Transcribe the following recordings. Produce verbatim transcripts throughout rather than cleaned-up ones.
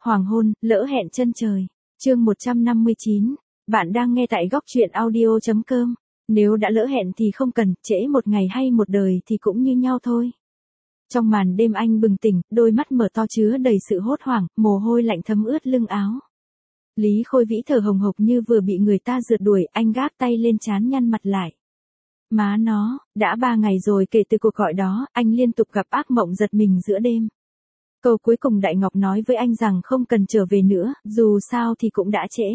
Hoàng hôn, lỡ hẹn chân trời. Chương một trăm năm mươi chín. Bạn đang nghe tại góc truyện audio chấm com. Nếu đã lỡ hẹn thì không cần, trễ một ngày hay một đời thì cũng như nhau thôi. Trong màn đêm anh bừng tỉnh, đôi mắt mở to chứa đầy sự hốt hoảng, mồ hôi lạnh thấm ướt lưng áo. Lý Khôi Vĩ thở hồng hộc như vừa bị người ta rượt đuổi, anh gác tay lên trán nhăn mặt lại. Má nó, đã ba ngày rồi kể từ cuộc gọi đó, anh liên tục gặp ác mộng giật mình giữa đêm. Câu cuối cùng Đại Ngọc nói với anh rằng không cần trở về nữa, dù sao thì cũng đã trễ.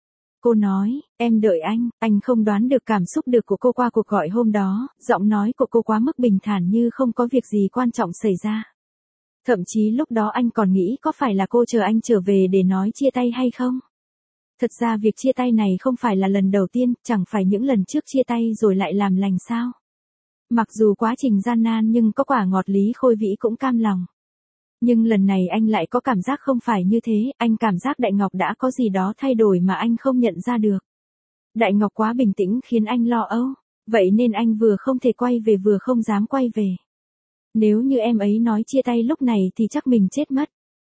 Cô nói, em đợi anh, anh không đoán được cảm xúc được của cô qua cuộc gọi hôm đó, giọng nói của cô quá mức bình thản như không có việc gì quan trọng xảy ra. Thậm chí lúc đó anh còn nghĩ có phải là cô chờ anh trở về để nói chia tay hay không? Thật ra việc chia tay này không phải là lần đầu tiên, chẳng phải những lần trước chia tay rồi lại làm lành sao? Mặc dù quá trình gian nan nhưng có quả ngọt, Lý Khôi Vĩ cũng cam lòng. Nhưng lần này anh lại có cảm giác không phải như thế, anh cảm giác Đại Ngọc đã có gì đó thay đổi mà anh không nhận ra được. Đại Ngọc quá bình tĩnh khiến anh lo âu, vậy nên anh vừa không thể quay về vừa không dám quay về. Nếu như em ấy nói chia tay lúc này thì chắc mình chết mất.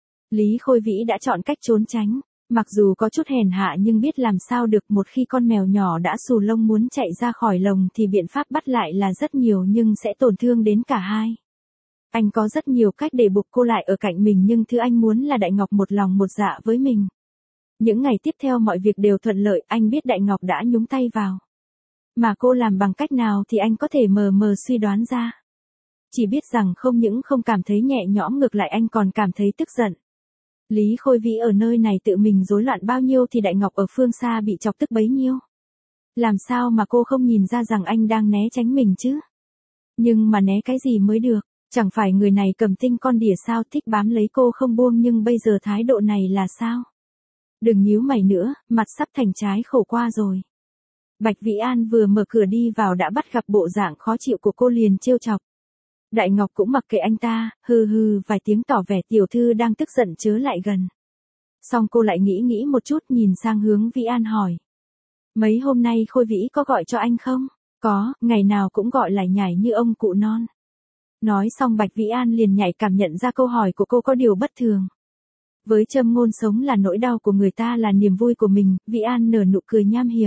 Lý Khôi Vĩ đã chọn cách trốn tránh, mặc dù có chút hèn hạ nhưng biết làm sao được, một khi con mèo nhỏ đã xù lông muốn chạy ra khỏi lồng thì biện pháp bắt lại là rất nhiều nhưng sẽ tổn thương đến cả hai. Anh có rất nhiều cách để buộc cô lại ở cạnh mình nhưng thứ anh muốn là Đại Ngọc một lòng một dạ với mình. Những ngày tiếp theo mọi việc đều thuận lợi, anh biết Đại Ngọc đã nhúng tay vào. Mà cô làm bằng cách nào thì anh có thể mờ mờ suy đoán ra. Chỉ biết rằng không những không cảm thấy nhẹ nhõm, ngược lại anh còn cảm thấy tức giận. Lý Khôi Vĩ ở nơi này tự mình rối loạn bao nhiêu thì Đại Ngọc ở phương xa bị chọc tức bấy nhiêu. Làm sao mà cô không nhìn ra rằng anh đang né tránh mình chứ? Nhưng mà né cái gì mới được? Chẳng phải người này cầm tinh con đỉa sao, thích bám lấy cô không buông, nhưng bây giờ thái độ này là sao? Đừng nhíu mày nữa, mặt sắp thành trái khổ qua rồi. Bạch Vĩ An vừa mở cửa đi vào đã bắt gặp bộ dạng khó chịu của cô liền trêu chọc. Đại Ngọc cũng mặc kệ anh ta, hừ hừ vài tiếng tỏ vẻ tiểu thư đang tức giận chớ lại gần. Xong cô lại nghĩ nghĩ một chút, nhìn sang hướng Vĩ An hỏi. Mấy hôm nay Khôi Vĩ có gọi cho anh không? Có, ngày nào cũng gọi lải nhải như ông cụ non. Nói xong Bạch Vĩ An liền nhạy cảm nhận ra câu hỏi của cô có điều bất thường. Với châm ngôn sống là nỗi đau của người ta là niềm vui của mình, Vĩ An nở nụ cười nham hiểm.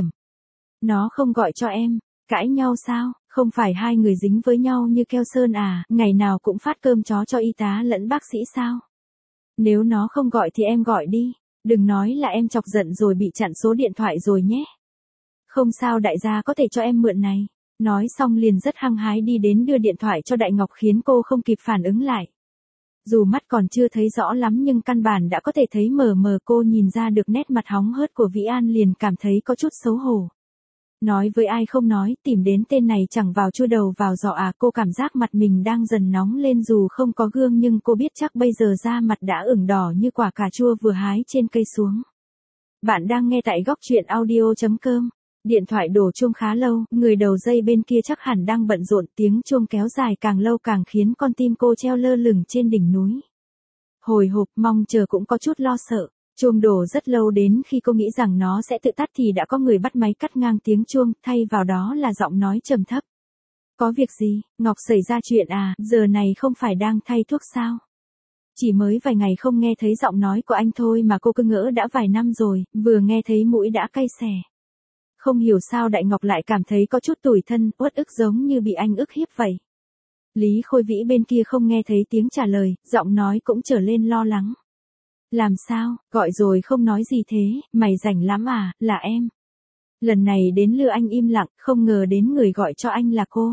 Nó không gọi cho em, cãi nhau sao, không phải hai người dính với nhau như keo sơn à, ngày nào cũng phát cơm chó cho y tá lẫn bác sĩ sao? Nếu nó không gọi thì em gọi đi, đừng nói là em chọc giận rồi bị chặn số điện thoại rồi nhé. Không sao, đại gia có thể cho em mượn này. Nói xong liền rất hăng hái đi đến đưa điện thoại cho Đại Ngọc khiến cô không kịp phản ứng lại. Dù mắt còn chưa thấy rõ lắm nhưng căn bản đã có thể thấy mờ mờ, cô nhìn ra được nét mặt hóng hớt của Vĩ An liền cảm thấy có chút xấu hổ. Nói với ai không nói, tìm đến tên này chẳng vào chui đầu vào giỏ à, cô cảm giác mặt mình đang dần nóng lên, dù không có gương nhưng cô biết chắc bây giờ da mặt đã ửng đỏ như quả cà chua vừa hái trên cây xuống. Bạn đang nghe tại góc truyện audio chấm com. Điện thoại đổ chuông khá lâu, người đầu dây bên kia chắc hẳn đang bận rộn, tiếng chuông kéo dài càng lâu càng khiến con tim cô treo lơ lửng trên đỉnh núi. Hồi hộp, mong chờ cũng có chút lo sợ. Chuông đổ rất lâu, đến khi cô nghĩ rằng nó sẽ tự tắt thì đã có người bắt máy cắt ngang tiếng chuông, thay vào đó là giọng nói trầm thấp. Có việc gì, Ngọc xảy ra chuyện à, giờ này không phải đang thay thuốc sao? Chỉ mới vài ngày không nghe thấy giọng nói của anh thôi mà cô cứ ngỡ đã vài năm rồi, vừa nghe thấy mũi đã cay xè. Không hiểu sao Đại Ngọc lại cảm thấy có chút tủi thân, uất ức giống như bị anh ức hiếp vậy. Lý Khôi Vĩ bên kia không nghe thấy tiếng trả lời, giọng nói cũng trở lên lo lắng. Làm sao, gọi rồi không nói gì thế, mày rảnh lắm à, là em. Lần này đến lượt anh im lặng, không ngờ đến người gọi cho anh là cô.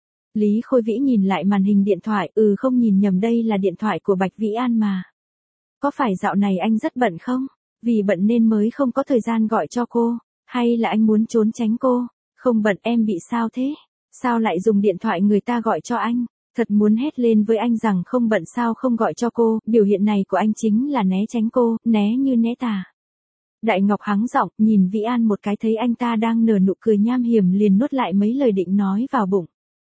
Lý Khôi Vĩ nhìn lại màn hình điện thoại, ừ không nhìn nhầm, đây là điện thoại của Bạch Vĩ An mà. Có phải dạo này anh rất bận không? Vì bận nên mới không có thời gian gọi cho cô. Hay là anh muốn trốn tránh cô? Không bận, em bị sao thế? Sao lại dùng điện thoại người ta gọi cho anh? Thật muốn hét lên với anh rằng không bận sao không gọi cho cô, biểu hiện này của anh chính là né tránh cô, né như né tà. Đại Ngọc hắng giọng, nhìn Vĩ An một cái, thấy anh ta đang nở nụ cười nham hiểm liền nuốt lại mấy lời định nói vào bụng.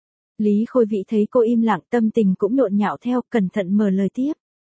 Lý Khôi Vĩ thấy cô im lặng, tâm tình cũng nhộn nhạo theo, cẩn thận mở lời tiếp.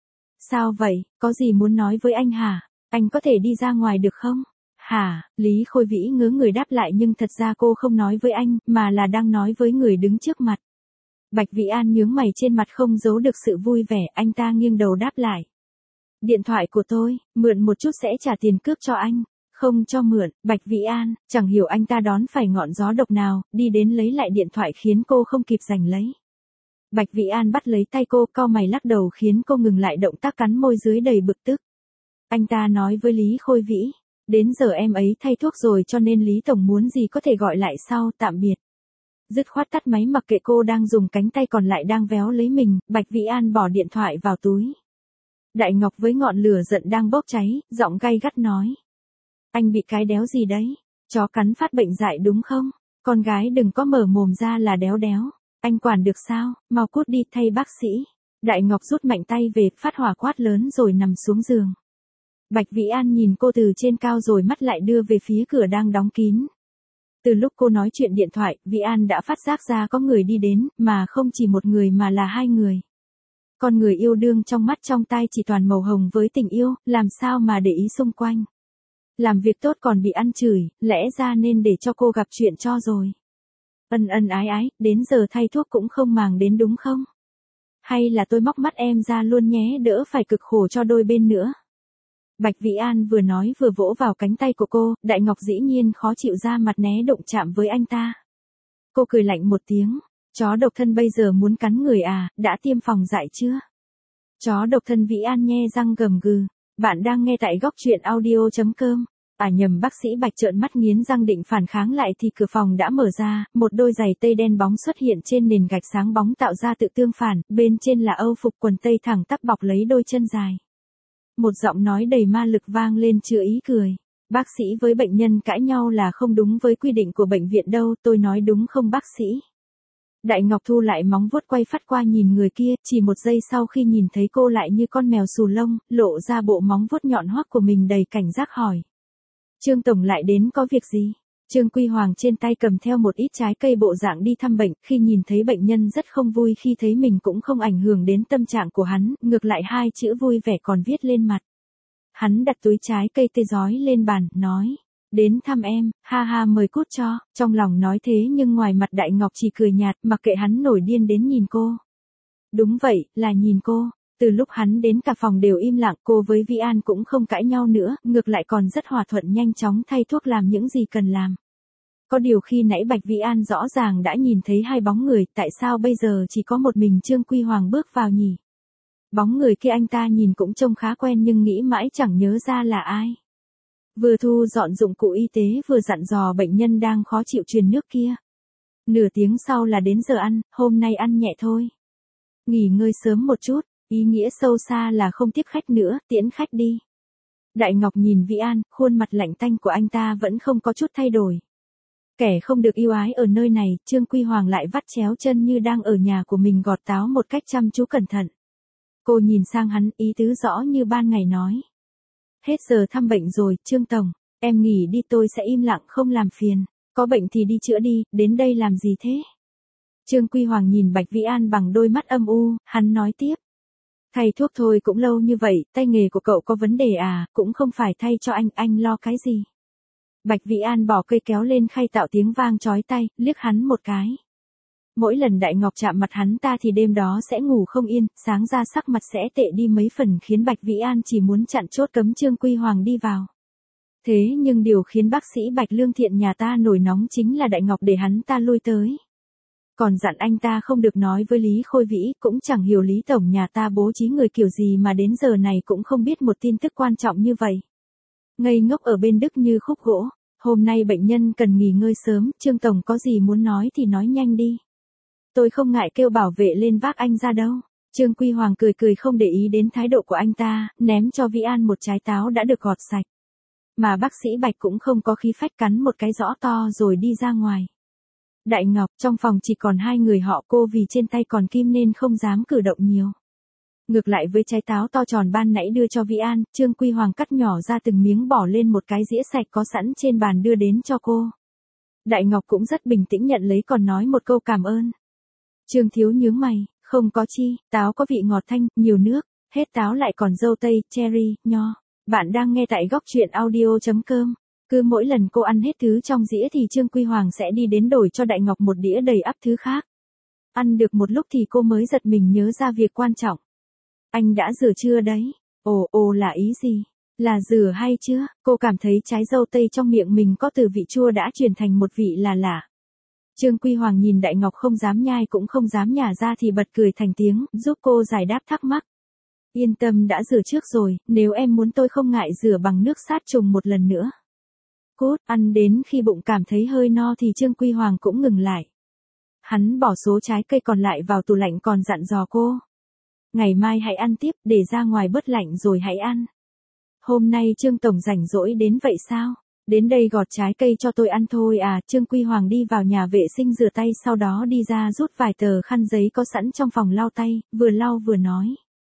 Sao vậy, có gì muốn nói với anh hả? Anh có thể đi ra ngoài được không? Hả, Lý Khôi Vĩ ngớ người đáp lại, nhưng thật ra cô không nói với anh, mà là đang nói với người đứng trước mặt. Bạch Vĩ An nhướng mày, trên mặt không giấu được sự vui vẻ, anh ta nghiêng đầu đáp lại. Điện thoại của tôi, mượn một chút sẽ trả tiền cước cho anh. Không cho mượn, Bạch Vĩ An, chẳng hiểu anh ta đón phải ngọn gió độc nào, đi đến lấy lại điện thoại khiến cô không kịp giành lấy. Bạch Vĩ An bắt lấy tay cô, cau mày lắc đầu khiến cô ngừng lại động tác cắn môi dưới đầy bực tức. Anh ta nói với Lý Khôi Vĩ, đến giờ em ấy thay thuốc rồi cho nên Lý Tổng muốn gì có thể gọi lại sau, tạm biệt. Dứt khoát tắt máy mặc kệ cô đang dùng cánh tay còn lại đang véo lấy mình, Bạch Vĩ An bỏ điện thoại vào túi. Đại Ngọc với ngọn lửa giận đang bốc cháy, giọng gay gắt nói. Anh bị cái đéo gì đấy? Chó cắn phát bệnh dại đúng không? Con gái đừng có mở mồm ra là đéo đéo. Anh quản được sao? Mau cút đi thay bác sĩ. Đại Ngọc rút mạnh tay về, phát hỏa quát lớn rồi nằm xuống giường. Bạch Vĩ An nhìn cô từ trên cao rồi mắt lại đưa về phía cửa đang đóng kín. Từ lúc cô nói chuyện điện thoại, Vĩ An đã phát giác ra có người đi đến, mà không chỉ một người mà là hai người. Con người yêu đương trong mắt trong tai chỉ toàn màu hồng với tình yêu, làm sao mà để ý xung quanh. Làm việc tốt còn bị ăn chửi, lẽ ra nên để cho cô gặp chuyện cho rồi. Ân ân ái ái, đến giờ thay thuốc cũng không màng đến đúng không? Hay là tôi móc mắt em ra luôn nhé, đỡ phải cực khổ cho đôi bên nữa. Bạch Vĩ An vừa nói vừa vỗ vào cánh tay của cô, Đại Ngọc dĩ nhiên khó chịu ra mặt né động chạm với anh ta. Cô cười lạnh một tiếng, chó độc thân bây giờ muốn cắn người à, đã tiêm phòng dại chưa? Chó độc thân. Vĩ An nhe răng gầm gừ. Bạn đang nghe tại góc truyện audio chấm com. À nhầm, bác sĩ Bạch trợn mắt nghiến răng định phản kháng lại thì cửa phòng đã mở ra, một đôi giày tây đen bóng xuất hiện trên nền gạch sáng bóng tạo ra tự tương phản, bên trên là âu phục quần tây thẳng tắp bọc lấy đôi chân dài. Một giọng nói đầy ma lực vang lên chứa ý cười. Bác sĩ với bệnh nhân cãi nhau là không đúng với quy định của bệnh viện đâu, tôi nói đúng không bác sĩ? Đại Ngọc thu lại móng vuốt quay phát qua nhìn người kia, chỉ một giây sau khi nhìn thấy cô lại như con mèo xù lông, lộ ra bộ móng vuốt nhọn hoắt của mình đầy cảnh giác hỏi. Trương Tổng lại đến có việc gì? Trương Quy Hoàng trên tay cầm theo một ít trái cây bộ dạng đi thăm bệnh, khi nhìn thấy bệnh nhân rất không vui khi thấy mình cũng không ảnh hưởng đến tâm trạng của hắn, ngược lại hai chữ vui vẻ còn viết lên mặt. Hắn đặt túi trái cây tê rói lên bàn, nói. Đến thăm em, ha ha mời cút cho, trong lòng nói thế nhưng ngoài mặt Đại Ngọc chỉ cười nhạt, mặc kệ hắn nổi điên đến nhìn cô. Đúng vậy, là nhìn cô. Từ lúc hắn đến cả phòng đều im lặng, cô với Vĩ An cũng không cãi nhau nữa, ngược lại còn rất hòa thuận nhanh chóng thay thuốc làm những gì cần làm. Có điều khi nãy Bạch Vĩ An rõ ràng đã nhìn thấy hai bóng người, tại sao bây giờ chỉ có một mình Trương Quy Hoàng bước vào nhỉ? Bóng người kia anh ta nhìn cũng trông khá quen nhưng nghĩ mãi chẳng nhớ ra là ai. Vừa thu dọn dụng cụ y tế vừa dặn dò bệnh nhân đang khó chịu truyền nước kia. Nửa tiếng sau là đến giờ ăn, hôm nay ăn nhẹ thôi. Nghỉ ngơi sớm một chút, ý nghĩa sâu xa là không tiếp khách nữa, tiễn khách đi. Đại Ngọc nhìn Vĩ An, khuôn mặt lạnh tanh của anh ta vẫn không có chút thay đổi. Kẻ không được yêu ái ở nơi này, Trương Quy Hoàng lại vắt chéo chân như đang ở nhà của mình gọt táo một cách chăm chú cẩn thận. Cô nhìn sang hắn, ý tứ rõ như ban ngày nói. Hết giờ thăm bệnh rồi, Trương Tổng, em nghỉ đi, tôi sẽ im lặng không làm phiền. Có bệnh thì đi chữa đi, đến đây làm gì thế? Trương Quy Hoàng nhìn Bạch Vĩ An bằng đôi mắt âm u, hắn nói tiếp. Thay thuốc thôi cũng lâu như vậy, tay nghề của cậu có vấn đề à, cũng không phải thay cho anh, anh lo cái gì? Bạch Vĩ An bỏ cây kéo lên khay tạo tiếng vang chói tai, liếc hắn một cái. Mỗi lần Đại Ngọc chạm mặt hắn ta thì đêm đó sẽ ngủ không yên, sáng ra sắc mặt sẽ tệ đi mấy phần khiến Bạch Vĩ An chỉ muốn chặn chốt cấm Trương Quy Hoàng đi vào. Thế nhưng điều khiến bác sĩ Bạch Lương Thiện nhà ta nổi nóng chính là Đại Ngọc để hắn ta lui tới. Còn dặn anh ta không được nói với Lý Khôi Vĩ, cũng chẳng hiểu Lý Tổng nhà ta bố trí người kiểu gì mà đến giờ này cũng không biết một tin tức quan trọng như vậy. Ngây ngốc ở bên Đức như khúc gỗ, hôm nay bệnh nhân cần nghỉ ngơi sớm, Trương Tổng có gì muốn nói thì nói nhanh đi. Tôi không ngại kêu bảo vệ lên vác anh ra đâu. Trương Quy Hoàng cười cười không để ý đến thái độ của anh ta, ném cho Vĩ An một trái táo đã được gọt sạch. Mà bác sĩ Bạch cũng không có khí phách cắn một cái rõ to rồi đi ra ngoài. Đại Ngọc, trong phòng chỉ còn hai người họ, cô vì trên tay còn kim nên không dám cử động nhiều. Ngược lại với trái táo to tròn ban nãy đưa cho Vĩ An, Trương Quy Hoàng cắt nhỏ ra từng miếng bỏ lên một cái dĩa sạch có sẵn trên bàn đưa đến cho cô. Đại Ngọc cũng rất bình tĩnh nhận lấy còn nói một câu cảm ơn. Trương Thiếu nhướng mày, không có chi, táo có vị ngọt thanh, nhiều nước, hết táo lại còn dâu tây, cherry, nho. Bạn đang nghe tại góc truyện audio chấm com. Cứ mỗi lần cô ăn hết thứ trong dĩa thì Trương Quy Hoàng sẽ đi đến đổi cho Đại Ngọc một đĩa đầy ắp thứ khác. Ăn được một lúc thì cô mới giật mình nhớ ra việc quan trọng. Anh đã rửa chưa đấy? Ồ, ồ là ý gì? Là dừa hay chưa? Cô cảm thấy trái dâu tây trong miệng mình có từ vị chua đã chuyển thành một vị là lạ. Trương Quy Hoàng nhìn Đại Ngọc không dám nhai cũng không dám nhả ra thì bật cười thành tiếng, giúp cô giải đáp thắc mắc. Yên tâm đã rửa trước rồi, nếu em muốn tôi không ngại rửa bằng nước sát trùng một lần nữa. Cút, ăn đến khi bụng cảm thấy hơi no thì Trương Quy Hoàng cũng ngừng lại. Hắn bỏ số trái cây còn lại vào tủ lạnh còn dặn dò cô. Ngày mai hãy ăn tiếp, để ra ngoài bớt lạnh rồi hãy ăn. Hôm nay Trương Tổng rảnh rỗi đến vậy sao? Đến đây gọt trái cây cho tôi ăn thôi à. Trương Quy Hoàng đi vào nhà vệ sinh rửa tay sau đó đi ra rút vài tờ khăn giấy có sẵn trong phòng lau tay, vừa lau vừa nói.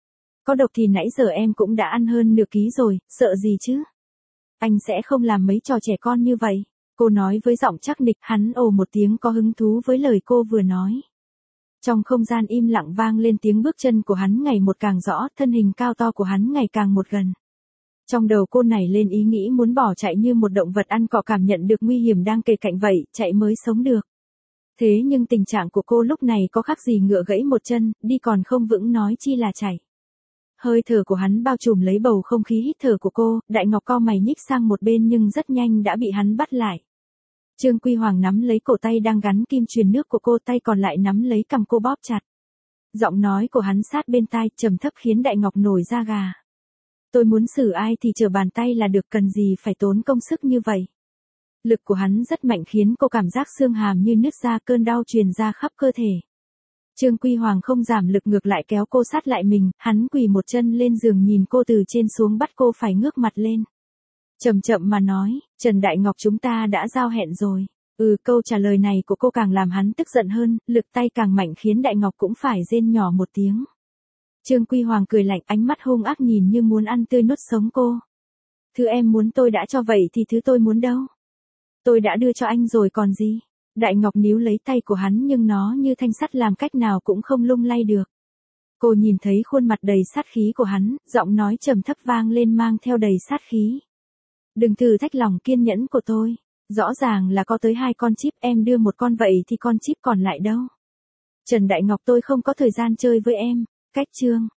Có độc thì nãy giờ em cũng đã ăn hơn nửa ký rồi, sợ gì chứ? Anh sẽ không làm mấy trò trẻ con như vậy. Cô nói với giọng chắc nịch, hắn ồ một tiếng có hứng thú với lời cô vừa nói. Trong không gian im lặng vang lên tiếng bước chân của hắn ngày một càng rõ, thân hình cao to của hắn ngày càng một gần. Trong đầu cô nảy lên ý nghĩ muốn bỏ chạy như một động vật ăn cỏ cảm nhận được nguy hiểm đang kề cạnh vậy, chạy mới sống được. Thế nhưng tình trạng của cô lúc này có khác gì ngựa gãy một chân, đi còn không vững nói chi là chạy. Hơi thở của hắn bao trùm lấy bầu không khí hít thở của cô, Đại Ngọc co mày nhích sang một bên nhưng rất nhanh đã bị hắn bắt lại. Trương Quy Hoàng nắm lấy cổ tay đang gắn kim truyền nước của cô, tay còn lại nắm lấy cằm cô bóp chặt. Giọng nói của hắn sát bên tai, trầm thấp khiến Đại Ngọc nổi da gà. Tôi muốn xử ai thì trở bàn tay là được, cần gì phải tốn công sức như vậy. Lực của hắn rất mạnh khiến cô cảm giác xương hàm như nứt ra, cơn đau truyền ra khắp cơ thể. Trương Quy Hoàng không giảm lực ngược lại kéo cô sát lại mình, hắn quỳ một chân lên giường nhìn cô từ trên xuống bắt cô phải ngước mặt lên. Chậm chậm mà nói, Trần Đại Ngọc chúng ta đã giao hẹn rồi. Ừ, câu trả lời này của cô càng làm hắn tức giận hơn, lực tay càng mạnh khiến Đại Ngọc cũng phải rên nhỏ một tiếng. Trương Quy Hoàng cười lạnh, ánh mắt hung ác nhìn như muốn ăn tươi nuốt sống cô. Thứ em muốn tôi đã cho vậy thì thứ tôi muốn đâu? Tôi đã đưa cho anh rồi còn gì? Đại Ngọc níu lấy tay của hắn nhưng nó như thanh sắt làm cách nào cũng không lung lay được. Cô nhìn thấy khuôn mặt đầy sát khí của hắn, giọng nói trầm thấp vang lên mang theo đầy sát khí. Đừng thử thách lòng kiên nhẫn của tôi. Rõ ràng là có tới hai con chip, em đưa một con vậy thì con chip còn lại đâu? Trần Đại Ngọc tôi không có thời gian chơi với em. Cách chương.